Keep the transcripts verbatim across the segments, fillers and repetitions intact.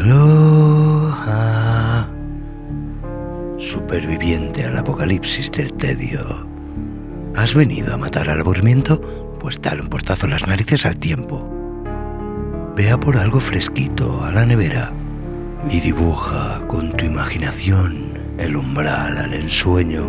Aloha, superviviente al apocalipsis del tedio. ¿Has venido a matar al aburrimiento? Pues dale un portazo en las narices al tiempo. Vea por algo fresquito a la nevera y dibuja con tu imaginación el umbral al ensueño.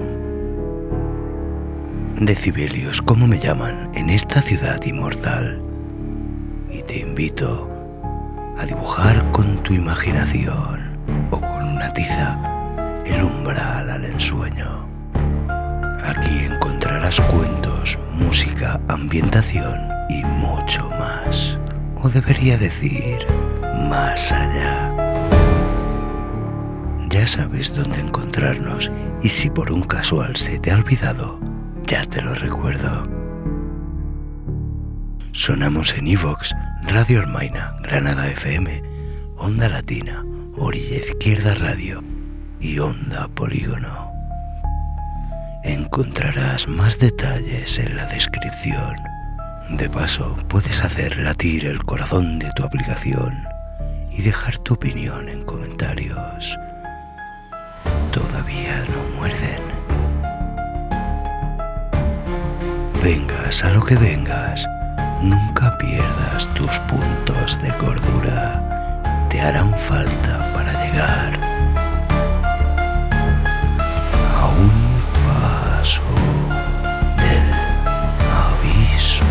Decibelios, como me llaman en esta ciudad inmortal, y te invito a dibujar con tu imaginación o con una tiza el umbral al ensueño. Aquí encontrarás cuentos, música, ambientación y mucho más. O debería decir, más allá. Ya sabes dónde encontrarnos y si por un casual se te ha olvidado, ya te lo recuerdo. Sonamos en iVoox, Radio Almaina, Granada F M, Onda Latina, Orilla Izquierda Radio y Onda Polígono. Encontrarás más detalles en la descripción. De paso, puedes hacer latir el corazón de tu aplicación y dejar tu opinión en comentarios. Todavía no muerden. Vengas a lo que vengas, nunca pierdas tus puntos de cordura. Te harán falta para llegar a un paso del abismo.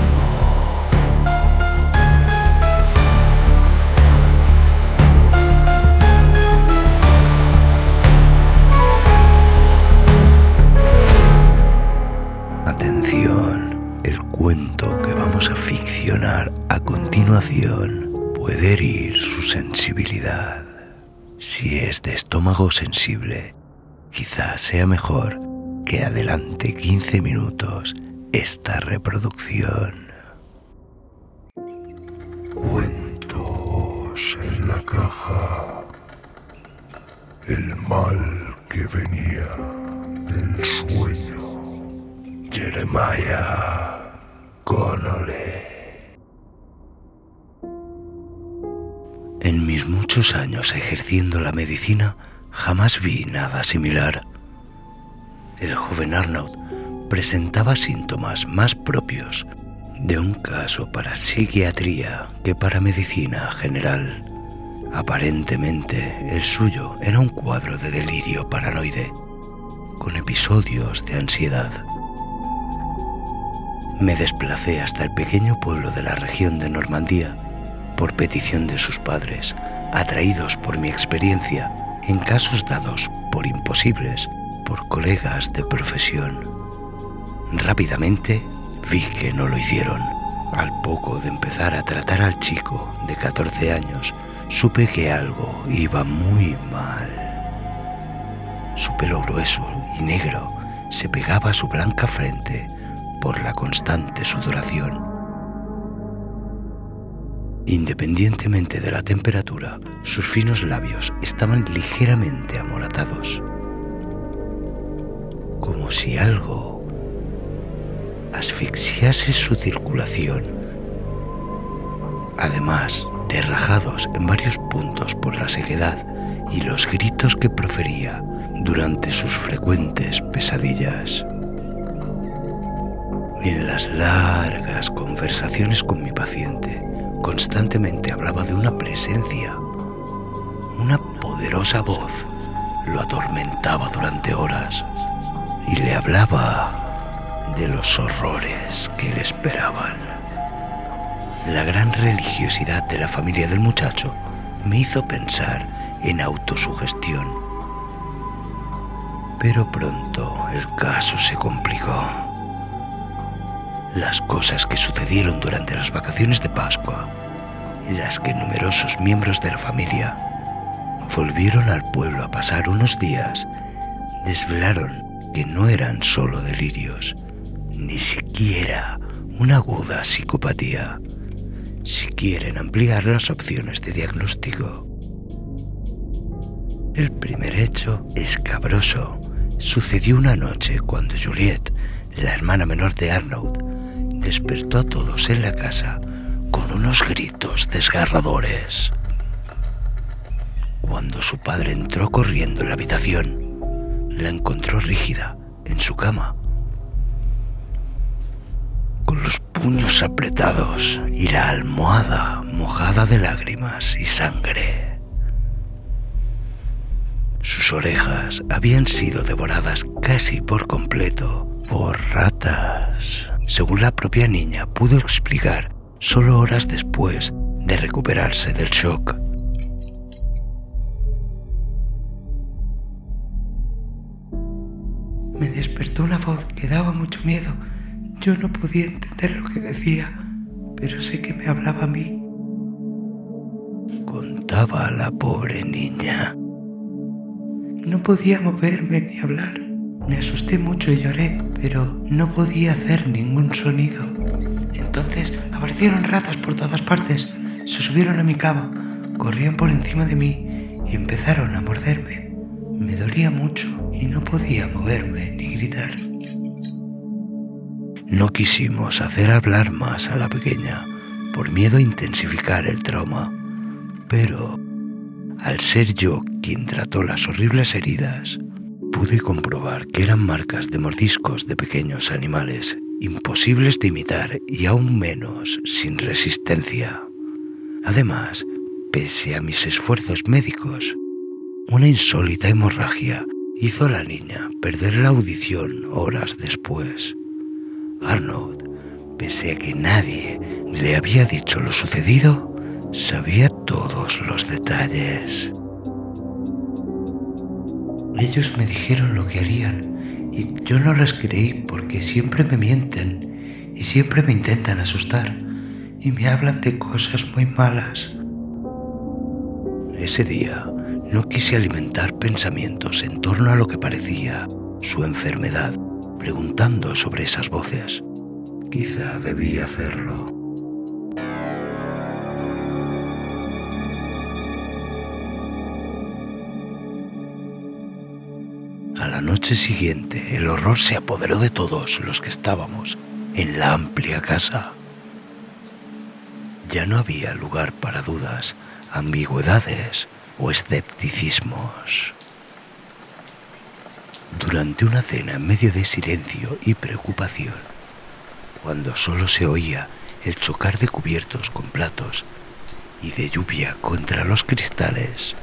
Atención, el cuento que vamos a ficcionar a continuación puede herir su sensibilidad. Si es de estómago sensible, quizás sea mejor que adelante quince minutos esta reproducción. Cuentos en la caja. El mal que venía del sueño. Jeremiah Connolly. En mis muchos años ejerciendo la medicina, jamás vi nada similar. El joven Arnaud presentaba síntomas más propios de un caso para psiquiatría que para medicina general. Aparentemente, el suyo era un cuadro de delirio paranoide, con episodios de ansiedad. Me desplacé hasta el pequeño pueblo de la región de Normandía por petición de sus padres, atraídos por mi experiencia en casos dados por imposibles por colegas de profesión. Rápidamente vi que no lo hicieron. Al poco de empezar a tratar al chico de catorce años, supe que algo iba muy mal. Su pelo grueso y negro se pegaba a su blanca frente por la constante sudoración. Independientemente de la temperatura, sus finos labios estaban ligeramente amoratados, como si algo asfixiase su circulación, además de rajados en varios puntos por la sequedad y los gritos que profería durante sus frecuentes pesadillas. En las largas conversaciones con mi paciente, constantemente hablaba de una presencia, una poderosa voz lo atormentaba durante horas y le hablaba de los horrores que le esperaban. La gran religiosidad de la familia del muchacho me hizo pensar en autosugestión. Pero pronto el caso se complicó. Las cosas que sucedieron durante las vacaciones de Pascua, en las que numerosos miembros de la familia volvieron al pueblo a pasar unos días, desvelaron que no eran solo delirios, ni siquiera una aguda psicopatía, si quieren ampliar las opciones de diagnóstico. El primer hecho escabroso sucedió una noche cuando Juliette, la hermana menor de Arnaud, despertó a todos en la casa con unos gritos desgarradores. Cuando su padre entró corriendo en la habitación, la encontró rígida en su cama, con los puños apretados y la almohada mojada de lágrimas y sangre. Sus orejas habían sido devoradas casi por completo por ratas, según la propia niña pudo explicar solo horas después de recuperarse del shock. Me despertó una voz que daba mucho miedo. Yo no podía entender lo que decía, pero sé que me hablaba a mí. Contaba la pobre niña. No podía moverme ni hablar. Me asusté mucho y lloré, pero no podía hacer ningún sonido. Entonces aparecieron ratas por todas partes. Se subieron a mi cama, corrían por encima de mí y empezaron a morderme. Me dolía mucho y no podía moverme ni gritar. No quisimos hacer hablar más a la pequeña por miedo a intensificar el trauma, pero al ser yo quien trató las horribles heridas, pude comprobar que eran marcas de mordiscos de pequeños animales, imposibles de imitar y aún menos sin resistencia. Además, pese a mis esfuerzos médicos, una insólita hemorragia hizo a la niña perder la audición horas después. Arnold, pese a que nadie le había dicho lo sucedido, sabía todos los detalles. Ellos me dijeron lo que harían y yo no les creí porque siempre me mienten y siempre me intentan asustar y me hablan de cosas muy malas. Ese día no quise alimentar pensamientos en torno a lo que parecía su enfermedad, preguntando sobre esas voces. Quizá debía hacerlo. A la noche siguiente, el horror se apoderó de todos los que estábamos en la amplia casa. Ya no había lugar para dudas, ambigüedades o escepticismos. Durante una cena en medio de silencio y preocupación, cuando solo se oía el chocar de cubiertos con platos y de lluvia contra los cristales,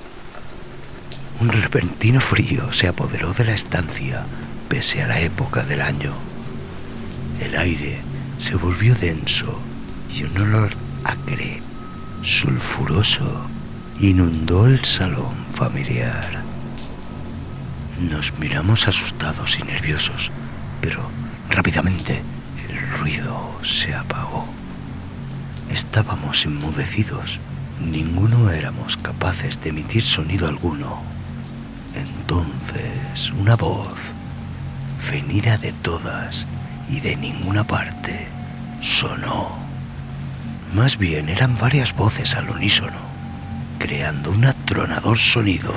un repentino frío se apoderó de la estancia pese a la época del año. El aire se volvió denso y un olor acre, sulfuroso, inundó el salón familiar. Nos miramos asustados y nerviosos, pero rápidamente el ruido se apagó. Estábamos enmudecidos, ninguno éramos capaces de emitir sonido alguno. Entonces una voz, venida de todas y de ninguna parte, sonó. Más bien eran varias voces al unísono, creando un atronador sonido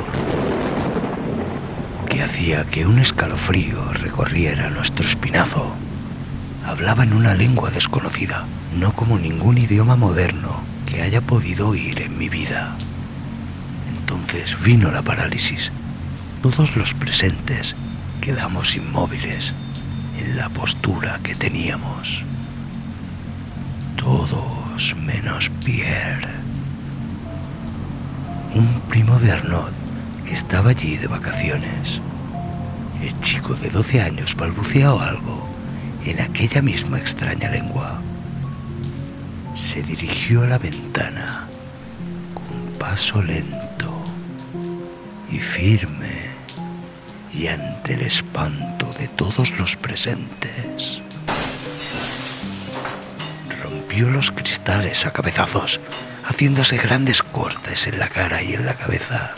que hacía que un escalofrío recorriera nuestro espinazo. Hablaba en una lengua desconocida, no como ningún idioma moderno que haya podido oír en mi vida. Entonces vino la parálisis. Todos los presentes quedamos inmóviles en la postura que teníamos. Todos menos Pierre, un primo de Arnaud que estaba allí de vacaciones. El chico de doce años balbuceó algo en aquella misma extraña lengua. Se dirigió a la ventana con paso lento y firme, y ante el espanto de todos los presentes, rompió los cristales a cabezazos, haciéndose grandes cortes en la cara y en la cabeza.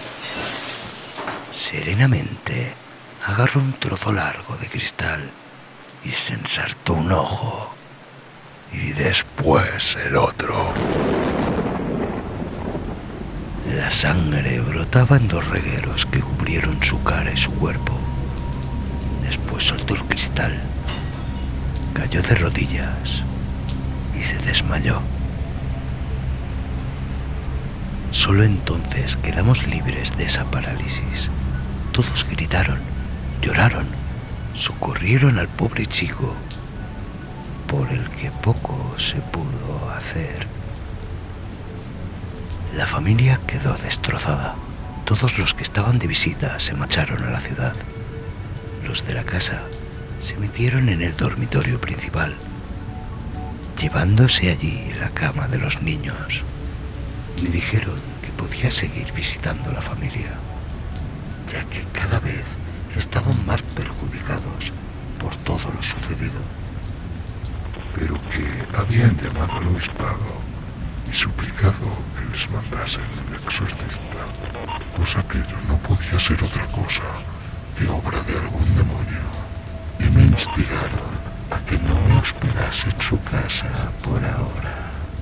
Serenamente agarró un trozo largo de cristal y se ensartó un ojo, y después el otro. La sangre brotaba en dos regueros que cubrieron su cara y su cuerpo. Después soltó el cristal, cayó de rodillas y se desmayó. Solo entonces quedamos libres de esa parálisis. Todos gritaron, lloraron, socorrieron al pobre chico, por el que poco se pudo hacer. La familia quedó destrozada. Todos los que estaban de visita se marcharon a la ciudad. Los de la casa se metieron en el dormitorio principal, llevándose allí la cama de los niños. Me dijeron que podía seguir visitando a la familia, ya que cada vez estaban más perjudicados por todo lo sucedido. Pero que habían llamado al obispado y suplicado que les mandasen un exorcista, pues aquello no podía ser otra cosa que obra de algún demonio, y me instigaron a que no me hospedase en su casa por ahora.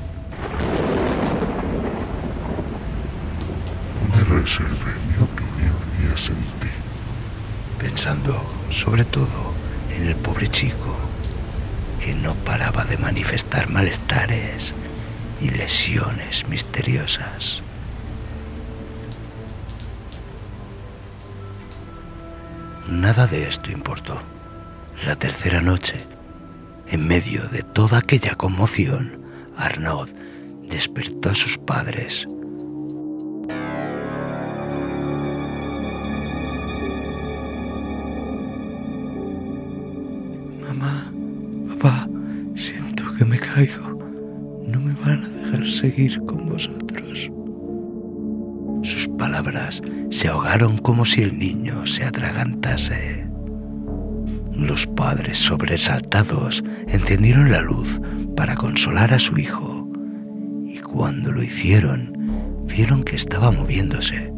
Me reservé mi opinión y asentí, pensando sobre todo en el pobre chico, que no paraba de manifestar malestares y lesiones misteriosas. Nada de esto importó. La tercera noche, en medio de toda aquella conmoción, Arnaud despertó a sus padres. Mamá, papá, siento que me caigo. No me van a dejar seguir con vosotros. Sus palabras se ahogaron como si el niño se atragantase. Los padres, sobresaltados, encendieron la luz para consolar a su hijo, y cuando lo hicieron, vieron que estaba moviéndose,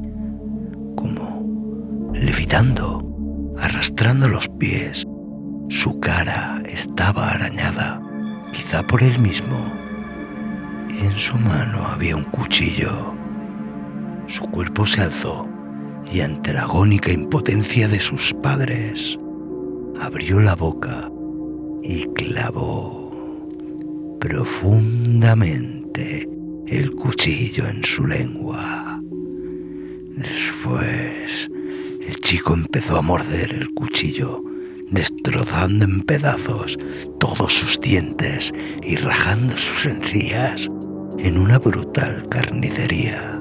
como levitando, arrastrando los pies. Su cara estaba arañada, quizá por él mismo, y en su mano había un cuchillo. Su cuerpo se alzó y ante la agónica impotencia de sus padres, abrió la boca y clavó profundamente el cuchillo en su lengua. Después, el chico empezó a morder el cuchillo, destrozando en pedazos todos sus dientes y rajando sus encías en una brutal carnicería.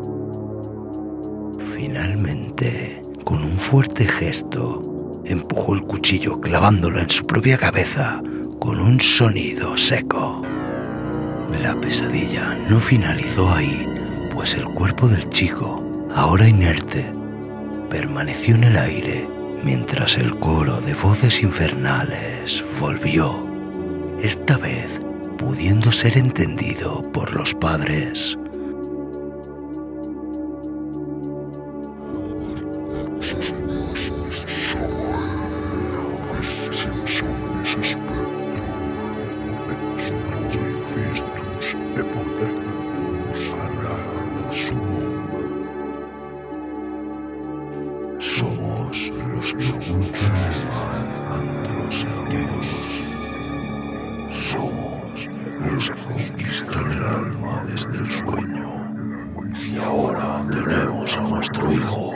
Finalmente, con un fuerte gesto, empujó el cuchillo clavándolo en su propia cabeza con un sonido seco. La pesadilla no finalizó ahí, pues el cuerpo del chico, ahora inerte, permaneció en el aire mientras el coro de voces infernales volvió, esta vez pudiendo ser entendido por los padres. Somos los que ocultan el mal ante los sentidos. Somos los que conquistan el alma desde el sueño. Y ahora tenemos a vuestro hijo.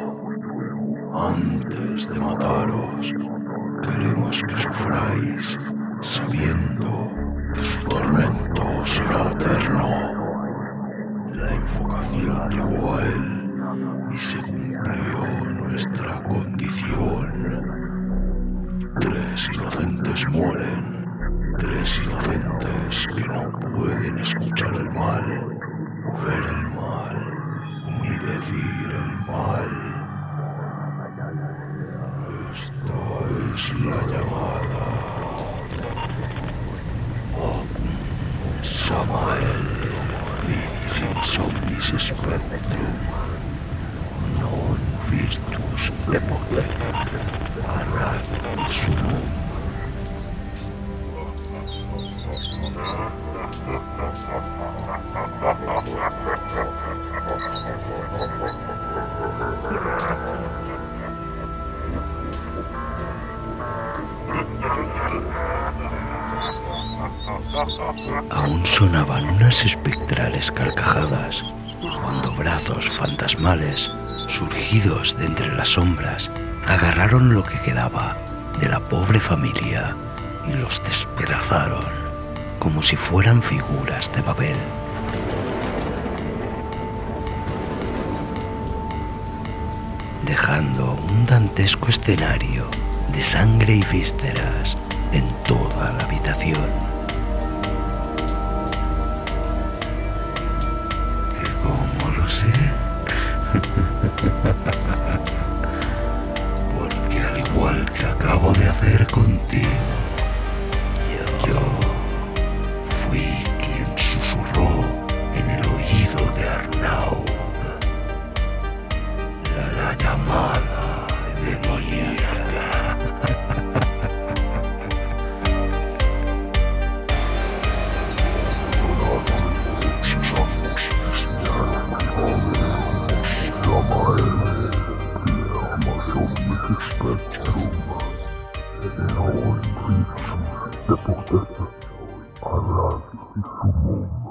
Antes de mataros, queremos que sufráis, sabiendo que su tormento será eterno. La invocación llegó a él y se cumplió nuestra condición. Tres inocentes mueren, tres inocentes que no pueden escuchar el mal, ver el mal, ni decir el mal. Esta es la llamada. Ocum Samael, finis insomnis spectrum, non virtus epotet, arrat sumum. Aún sonaban unas espectrales carcajadas cuando brazos fantasmales, surgidos de entre las sombras, agarraron lo que quedaba de la pobre familia y los despedazaron como si fueran figuras de papel. Dejando un dantesco escenario de sangre y vísceras en toda la habitación. ¿Que cómo lo sé? Porque al igual que acabo de hacer contigo, yo, yo fui quien susurró en el oído de Arnaud la, la llamada demoníaca. Spectrum,